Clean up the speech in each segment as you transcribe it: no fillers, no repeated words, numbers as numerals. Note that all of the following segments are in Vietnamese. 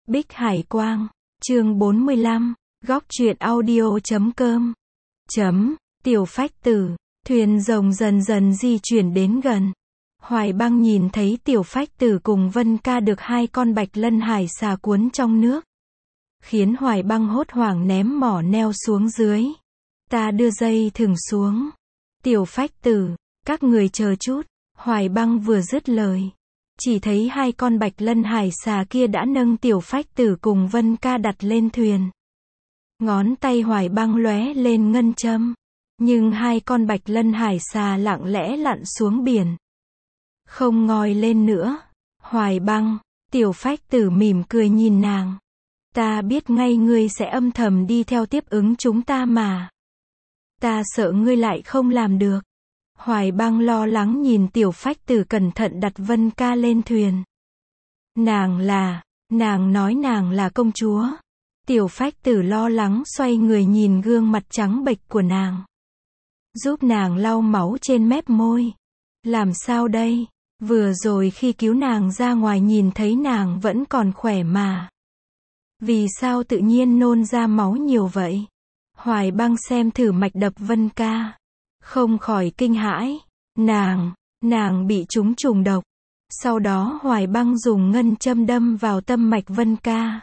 Bích Hải Quang, chương 45, góc truyện audio.com. Tiểu Phách Tử, thuyền rồng dần dần di chuyển đến gần. Hoài Băng nhìn thấy Tiểu Phách Tử cùng Vân Ca được hai con bạch lân hải xà cuốn trong nước, khiến Hoài Băng hốt hoảng ném mỏ neo xuống dưới. Ta đưa dây thừng xuống. Tiểu Phách Tử, các người chờ chút. Hoài Băng vừa dứt lời, chỉ thấy hai con bạch lân hải xà kia đã nâng Tiểu Phách Tử cùng Vân Ca đặt lên thuyền. Ngón tay Hoài Băng lóe lên ngân châm, nhưng hai con bạch lân hải xà lặng lẽ lặn xuống biển, không ngoi lên nữa. Hoài Băng, Tiểu Phách Tử mỉm cười nhìn nàng. Ta biết ngay ngươi sẽ âm thầm đi theo tiếp ứng chúng ta mà. Ta sợ ngươi lại không làm được. Hoài Băng lo lắng nhìn Tiểu Phách Tử cẩn thận đặt Vân Ca lên thuyền. Nàng nói nàng là công chúa. Tiểu Phách Tử lo lắng xoay người nhìn gương mặt trắng bệch của nàng, giúp nàng lau máu trên mép môi. Làm sao đây? Vừa rồi khi cứu nàng ra ngoài nhìn thấy nàng vẫn còn khỏe mà. Vì sao tự nhiên nôn ra máu nhiều vậy? Hoài Băng xem thử mạch đập Vân Ca, không khỏi kinh hãi. Nàng bị trúng trùng độc. Sau đó Hoài Băng dùng ngân châm đâm vào tâm mạch Vân Ca.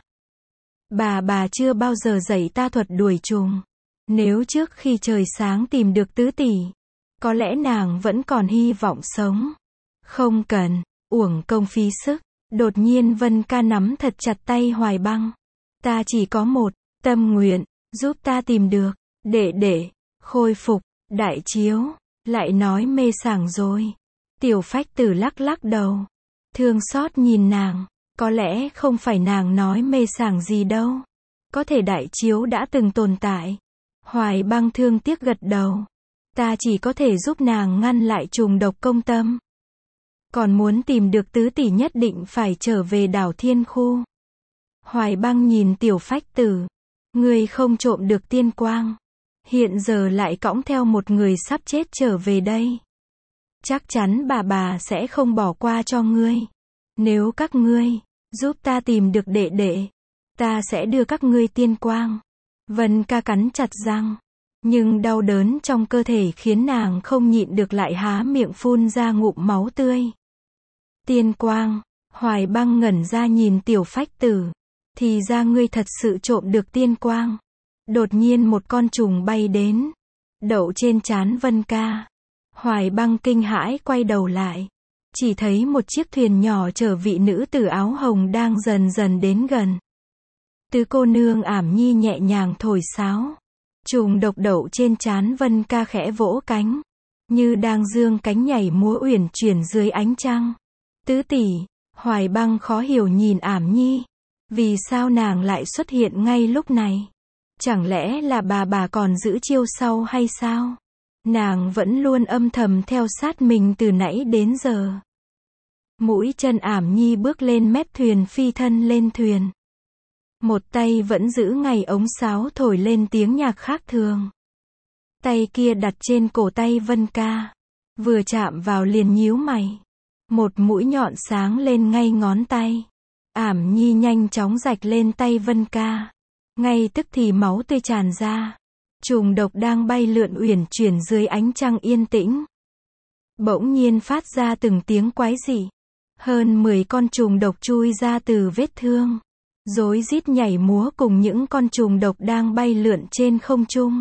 Bà chưa bao giờ dạy ta thuật đuổi trùng. Nếu trước khi trời sáng tìm được tứ tỷ, có lẽ nàng vẫn còn hy vọng sống. Không cần uổng công phí sức. Đột nhiên Vân Ca nắm thật chặt tay Hoài Băng. Ta chỉ có một tâm nguyện, giúp ta tìm được để khôi phục đại chiếu. Lại nói mê sảng rồi. Tiểu Phách Tử lắc lắc đầu, thương xót nhìn nàng. Có lẽ không phải nàng nói mê sảng gì đâu. Có thể đại chiếu đã từng tồn tại. Hoài Băng thương tiếc gật đầu. Ta chỉ có thể giúp nàng ngăn lại trùng độc công tâm. Còn muốn tìm được tứ tỷ nhất định phải trở về đảo Thiên Khu. Hoài Băng nhìn Tiểu Phách Tử. Ngươi không trộm được tiên quang, hiện giờ lại cõng theo một người sắp chết trở về đây. Chắc chắn bà sẽ không bỏ qua cho ngươi. Nếu các ngươi giúp ta tìm được đệ, ta sẽ đưa các ngươi tiên quang. Vân Ca cắn chặt răng, nhưng đau đớn trong cơ thể khiến nàng không nhịn được lại há miệng phun ra ngụm máu tươi. Tiên quang. Hoài Băng ngẩn ra nhìn Tiểu Phách Tử. Thì ra ngươi thật sự trộm được tiên quang. Đột nhiên một con trùng bay đến, đậu trên trán Vân Ca. Hoài Băng kinh hãi quay đầu lại, chỉ thấy một chiếc thuyền nhỏ chở vị nữ tử áo hồng đang dần dần đến gần. Tứ cô nương Ảm Nhi nhẹ nhàng thổi sáo. Trùng độc đậu trên trán Vân Ca khẽ vỗ cánh, như đang dương cánh nhảy múa uyển chuyển dưới ánh trăng. Tứ tỷ. Hoài Băng khó hiểu nhìn Ảm Nhi. Vì sao nàng lại xuất hiện ngay lúc này? Chẳng lẽ là bà còn giữ chiêu sau hay sao? Nàng vẫn luôn âm thầm theo sát mình từ nãy đến giờ. Mũi chân Ảm Nhi bước lên mép thuyền phi thân lên thuyền. Một tay vẫn giữ ngay ống sáo thổi lên tiếng nhạc khác thường. Tay kia đặt trên cổ tay Vân Ca. Vừa chạm vào liền nhíu mày. Một mũi nhọn sáng lên ngay ngón tay. Ảm Nhi nhanh chóng rạch lên tay Vân Ca. Ngay tức thì máu tươi tràn ra. Trùng độc đang bay lượn uyển chuyển dưới ánh trăng yên tĩnh, bỗng nhiên phát ra từng tiếng quái dị. Hơn 10 con trùng độc chui ra từ vết thương, rối rít nhảy múa cùng những con trùng độc đang bay lượn trên không trung.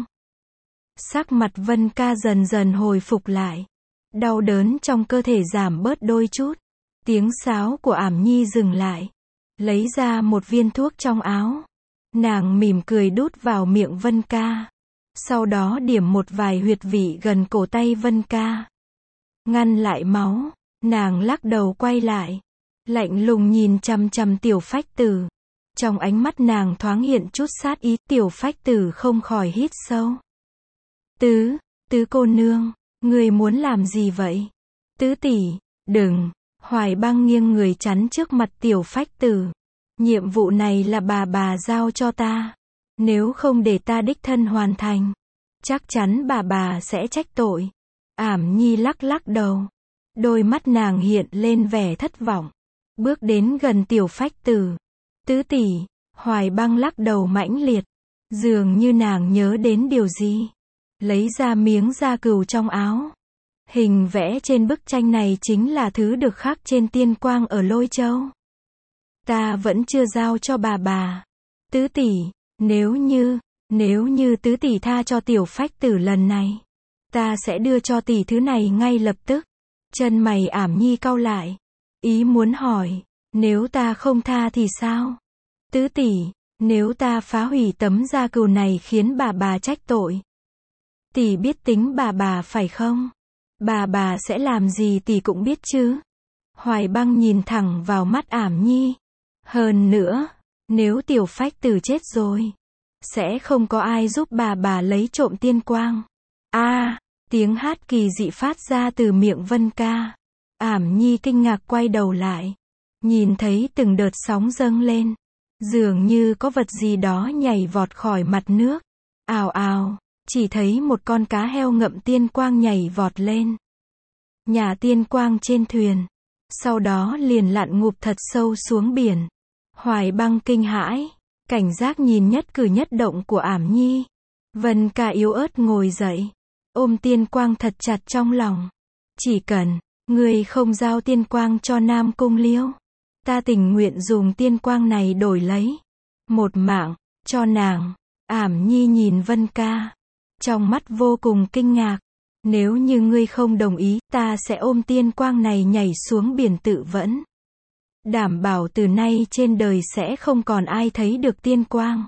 Sắc mặt Vân Ca dần dần hồi phục lại. Đau đớn trong cơ thể giảm bớt đôi chút. Tiếng sáo của Ảm Nhi dừng lại, lấy ra một viên thuốc trong áo. Nàng mỉm cười đút vào miệng Vân Ca. Sau đó điểm một vài huyệt vị gần cổ tay Vân Ca. Ngăn lại máu. Nàng lắc đầu quay lại, lạnh lùng nhìn chằm chằm Tiểu Phách Tử. Trong ánh mắt nàng thoáng hiện chút sát ý. Tiểu Phách Tử không khỏi hít sâu. Tứ cô nương, ngươi muốn làm gì vậy? Tứ tỷ, đừng. Hoài Băng nghiêng người chắn trước mặt Tiểu Phách Tử. Nhiệm vụ này là bà giao cho ta. Nếu không để ta đích thân hoàn thành, chắc chắn bà sẽ trách tội. Ảm Nhi lắc lắc đầu. Đôi mắt nàng hiện lên vẻ thất vọng. Bước đến gần Tiểu Phách Tử. Tứ tỷ, Hoài Băng lắc đầu mãnh liệt. Dường như nàng nhớ đến điều gì. Lấy ra miếng da cừu trong áo. Hình vẽ trên bức tranh này chính là thứ được khắc trên tiên quang ở Lôi Châu. Ta vẫn chưa giao cho bà. Tứ tỷ, nếu như tứ tỷ tha cho tiểu phách tử lần này, ta sẽ đưa cho tỷ thứ này ngay lập tức. Chân mày Ảm Nhi cau lại. Ý muốn hỏi, nếu ta không tha thì sao? Tứ tỷ, nếu ta phá hủy tấm da cừu này khiến bà trách tội. Tỷ biết tính bà phải không? Bà sẽ làm gì tỷ cũng biết chứ. Hoài Băng nhìn thẳng vào mắt Ảm Nhi. Hơn nữa, nếu tiểu phách tử chết rồi, sẽ không có ai giúp bà lấy trộm tiên quang. Tiếng hát kỳ dị phát ra từ miệng Vân Ca. Ảm Nhi kinh ngạc quay đầu lại. Nhìn thấy từng đợt sóng dâng lên. Dường như có vật gì đó nhảy vọt khỏi mặt nước. Ào ào, chỉ thấy một con cá heo ngậm tiên quang nhảy vọt lên. Nhả tiên quang trên thuyền. Sau đó liền lặn ngụp thật sâu xuống biển. Hoài Băng kinh hãi, cảnh giác nhìn nhất cử nhất động của Ảm Nhi. Vân Ca yếu ớt ngồi dậy, ôm tiên quang thật chặt trong lòng. Chỉ cần ngươi không giao tiên quang cho Nam Cung Liêu, ta tình nguyện dùng tiên quang này đổi lấy một mạng cho nàng. Ảm Nhi nhìn Vân Ca, trong mắt vô cùng kinh ngạc. Nếu như ngươi không đồng ý, ta sẽ ôm tiên quang này nhảy xuống biển tự vẫn. Đảm bảo từ nay trên đời sẽ không còn ai thấy được tiên quang.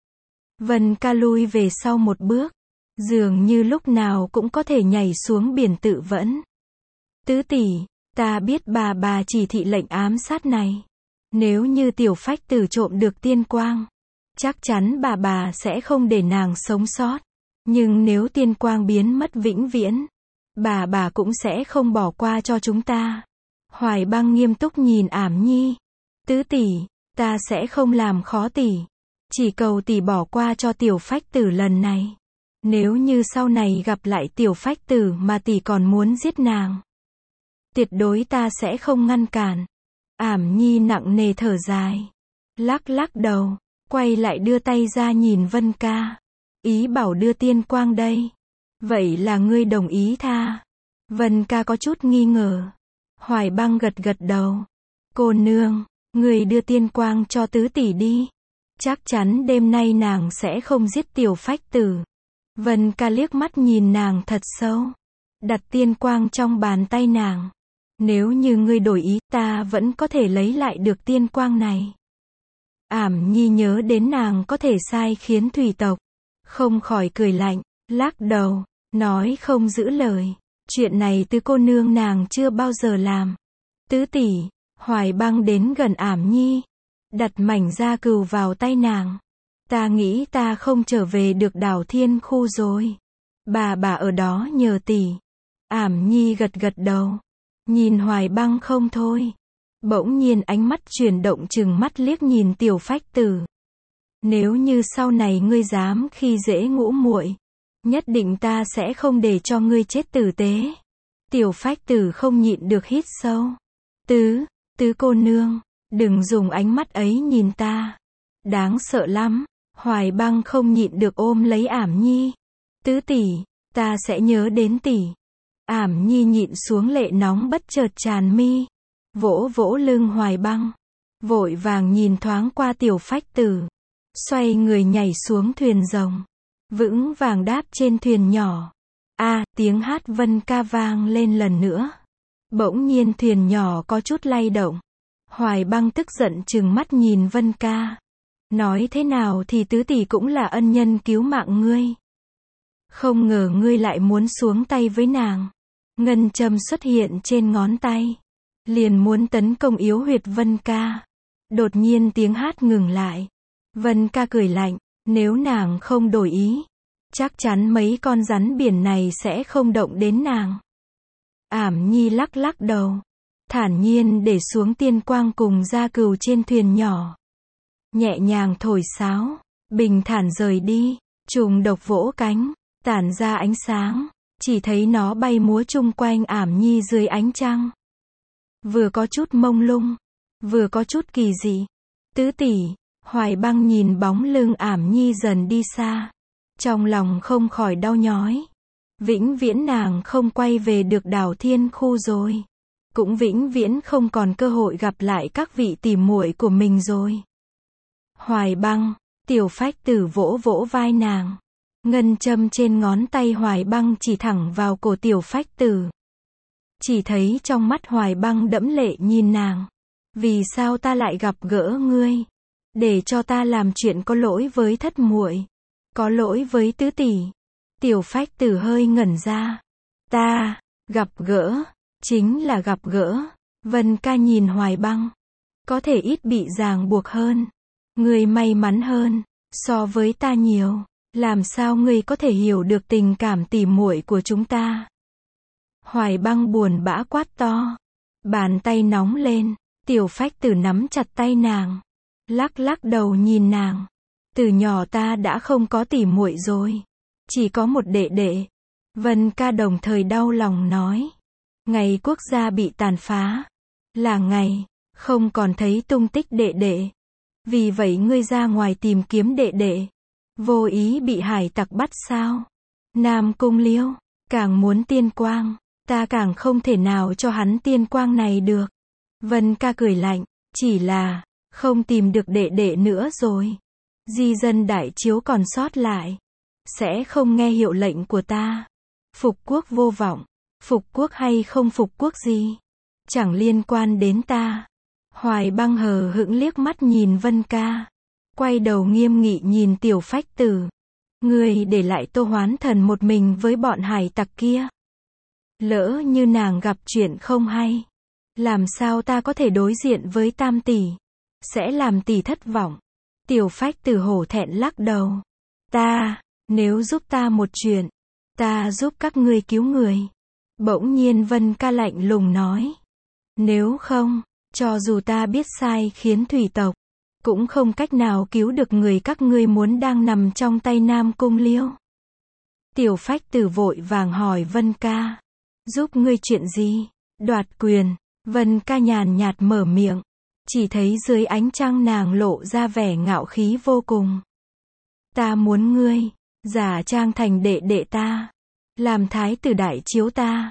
Vân Ca lui về sau một bước, dường như lúc nào cũng có thể nhảy xuống biển tự vẫn. Tứ tỷ, ta biết bà chỉ thị lệnh ám sát này. Nếu như tiểu phách tử trộm được tiên quang, chắc chắn bà sẽ không để nàng sống sót. Nhưng nếu tiên quang biến mất vĩnh viễn, bà cũng sẽ không bỏ qua cho chúng ta. Hoài Băng nghiêm túc nhìn Ảm Nhi. Tứ tỷ, ta sẽ không làm khó tỷ. Chỉ cầu tỷ bỏ qua cho tiểu phách tử lần này. Nếu như sau này gặp lại tiểu phách tử mà tỷ còn muốn giết nàng, tuyệt đối ta sẽ không ngăn cản. Ảm Nhi nặng nề thở dài, lắc đầu, quay lại đưa tay ra nhìn Vân Ca. Ý bảo đưa tiên quang đây. Vậy là ngươi đồng ý tha? Vân Ca có chút nghi ngờ. Hoài Băng gật đầu. Cô nương, ngươi đưa tiên quang cho tứ tỷ đi. Chắc chắn đêm nay nàng sẽ không giết tiểu phách tử. Vân Ca liếc mắt nhìn nàng thật sâu. Đặt tiên quang trong bàn tay nàng. Nếu như ngươi đổi ý, ta vẫn có thể lấy lại được tiên quang này. Ảm Nhi nhớ đến nàng có thể sai khiến thủy tộc, không khỏi cười lạnh, lắc đầu, nói không giữ lời. Chuyện này tứ cô nương nàng chưa bao giờ làm. Tứ tỷ, Hoài Băng đến gần Ảm Nhi, đặt mảnh da cừu vào tay nàng. Ta nghĩ ta không trở về được đảo Thiên Khu rồi. Bà ở đó nhờ tỷ. Ảm Nhi gật đầu, nhìn Hoài Băng không thôi. Bỗng nhiên ánh mắt chuyển động chừng mắt liếc nhìn tiểu phách tử. Nếu như sau này ngươi dám khi dễ ngũ muội, nhất định ta sẽ không để cho ngươi chết tử tế. Tiểu phách tử không nhịn được hít sâu. Tứ cô nương, đừng dùng ánh mắt ấy nhìn ta. Đáng sợ lắm. Hoài Băng không nhịn được ôm lấy Ảm Nhi. Tứ tỷ, ta sẽ nhớ đến tỷ. Ảm Nhi nhịn xuống lệ nóng bất chợt tràn mi. Vỗ lưng Hoài Băng. Vội vàng nhìn thoáng qua tiểu phách tử. Xoay người nhảy xuống thuyền rồng. Vững vàng đáp trên thuyền nhỏ. Tiếng hát Vân Ca vang lên lần nữa. Bỗng nhiên thuyền nhỏ có chút lay động. Hoài Băng tức giận trừng mắt nhìn Vân Ca. Nói thế nào thì tứ tỷ cũng là ân nhân cứu mạng ngươi. Không ngờ ngươi lại muốn xuống tay với nàng. Ngân châm xuất hiện trên ngón tay. Liền muốn tấn công yếu huyệt Vân Ca. Đột nhiên tiếng hát ngừng lại. Vân Ca cười lạnh, nếu nàng không đổi ý, chắc chắn mấy con rắn biển này sẽ không động đến nàng. Ảm Nhi lắc đầu, thản nhiên để xuống tiên quang cùng da cừu trên thuyền nhỏ. Nhẹ nhàng thổi sáo, bình thản rời đi, trùng độc vỗ cánh, tản ra ánh sáng, chỉ thấy nó bay múa chung quanh Ảm Nhi dưới ánh trăng. Vừa có chút mông lung, vừa có chút kỳ dị. Tứ tỷ, Hoài Băng nhìn bóng lưng ảm nhi dần đi xa. Trong lòng không khỏi đau nhói. Vĩnh viễn nàng không quay về được đảo Thiên Khu rồi. Cũng vĩnh viễn không còn cơ hội gặp lại các vị tỉ muội của mình rồi. Hoài Băng, Tiểu Phách Tử vỗ vỗ vai nàng. Ngân châm trên ngón tay Hoài Băng chỉ thẳng vào cổ Tiểu Phách Tử. Chỉ thấy trong mắt Hoài Băng đẫm lệ nhìn nàng. Vì sao ta lại gặp gỡ ngươi? Để cho ta làm chuyện có lỗi với thất muội, có lỗi với tứ tỷ. Tiểu Phách Tử hơi ngẩn ra. Ta, gặp gỡ, chính là gặp gỡ. Vân ca nhìn Hoài Băng. Có thể ít bị ràng buộc hơn. Ngươi may mắn hơn, so với ta nhiều. Làm sao ngươi có thể hiểu được tình cảm tỉ muội của chúng ta? Hoài Băng buồn bã quát to. Bàn tay nóng lên. Tiểu Phách Tử nắm chặt tay nàng. Lắc lắc đầu nhìn nàng. Từ nhỏ ta đã không có tỉ muội rồi. Chỉ có một đệ đệ. Vân ca đồng thời đau lòng nói. Ngày quốc gia bị tàn phá. Là ngày, không còn thấy tung tích đệ đệ. Vì vậy ngươi ra ngoài tìm kiếm đệ đệ. Vô ý bị hải tặc bắt sao? Nam Cung Liêu, càng muốn tiên quang. Ta càng không thể nào cho hắn tiên quang này được. Vân ca cười lạnh. Chỉ là, không tìm được đệ đệ nữa rồi. Di dân đại chiếu còn sót lại. Sẽ không nghe hiệu lệnh của ta. Phục quốc vô vọng. Phục quốc hay không phục quốc gì? Chẳng liên quan đến ta. Hoài Băng hờ hững liếc mắt nhìn Vân ca. Quay đầu nghiêm nghị nhìn Tiểu Phách Tử. Ngươi để lại Tô Hoán Thần một mình với bọn hải tặc kia. Lỡ như nàng gặp chuyện không hay. Làm sao ta có thể đối diện với tam tỷ? Sẽ làm tỷ thất vọng. Tiểu Phách Tử hổ thẹn lắc đầu. Nếu giúp ta một chuyện, ta giúp các ngươi cứu người. Bỗng nhiên Vân ca lạnh lùng nói. Nếu không, cho dù ta biết sai khiến thủy tộc, cũng không cách nào cứu được người các ngươi muốn đang nằm trong tay Nam Cung Liêu. Tiểu Phách Tử vội vàng hỏi Vân ca. Giúp ngươi chuyện gì? Đoạt quyền. Vân ca nhàn nhạt mở miệng. Chỉ thấy dưới ánh trăng nàng lộ ra vẻ ngạo khí vô cùng. Ta muốn ngươi giả trang thành đệ đệ ta, làm thái tử đại chiếu ta.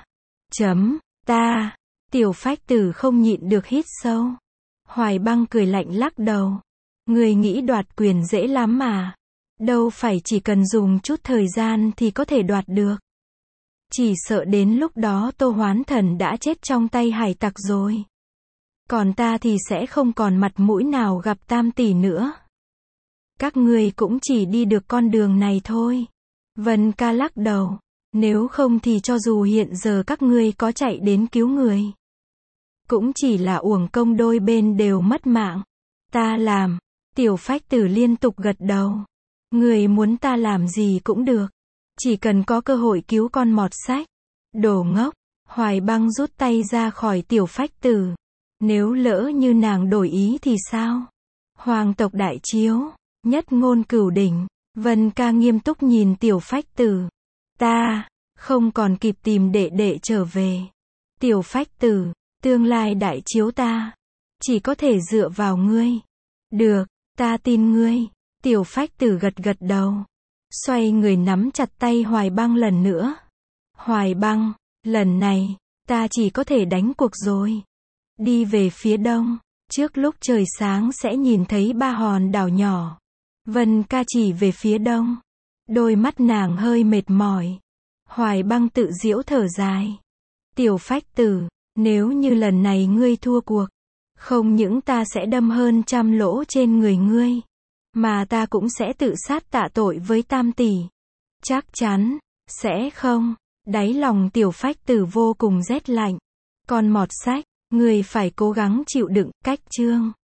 Ta. Tiểu Phách Tử không nhịn được hít sâu. Hoài Băng cười lạnh lắc đầu. Ngươi nghĩ đoạt quyền dễ lắm mà. Đâu phải chỉ cần dùng chút thời gian thì có thể đoạt được. Chỉ sợ đến lúc đó Tô Hoán Thần đã chết trong tay hải tặc rồi. Còn ta thì sẽ không còn mặt mũi nào gặp tam tỷ nữa. Các ngươi cũng chỉ đi được con đường này thôi. Vân ca lắc đầu. Nếu không thì cho dù hiện giờ các ngươi có chạy đến cứu người, cũng chỉ là uổng công, đôi bên đều mất mạng. Ta làm. Tiểu Phách Tử liên tục gật đầu. Người muốn ta làm gì cũng được. Chỉ cần có cơ hội cứu con mọt sách. Đồ ngốc. Hoài Băng rút tay ra khỏi Tiểu Phách Tử. Nếu lỡ như nàng đổi ý thì sao? Hoàng tộc đại chiếu, nhất ngôn cửu đỉnh. Vân ca nghiêm túc nhìn Tiểu Phách Tử. Ta không còn kịp tìm đệ đệ trở về. Tiểu Phách Tử, tương lai đại chiếu ta chỉ có thể dựa vào ngươi. Được, ta tin ngươi. Tiểu Phách Tử gật gật đầu. Xoay người nắm chặt tay Hoài Băng lần nữa. Hoài Băng, lần này, ta chỉ có thể đánh cuộc rồi. Đi về phía đông, trước lúc trời sáng sẽ nhìn thấy 3 hòn đảo nhỏ. Vân ca chỉ về phía đông. Đôi mắt nàng hơi mệt mỏi. Hoài Băng tự giễu thở dài. Tiểu Phách Tử, nếu như lần này ngươi thua cuộc, không những ta sẽ đâm hơn 100 lỗ trên người ngươi, mà ta cũng sẽ tự sát tạ tội với tam tỷ. Chắc chắn, sẽ không. Đáy lòng Tiểu Phách Tử vô cùng rét lạnh. Con mọt sách, ngươi phải cố gắng chịu đựng. Cách chương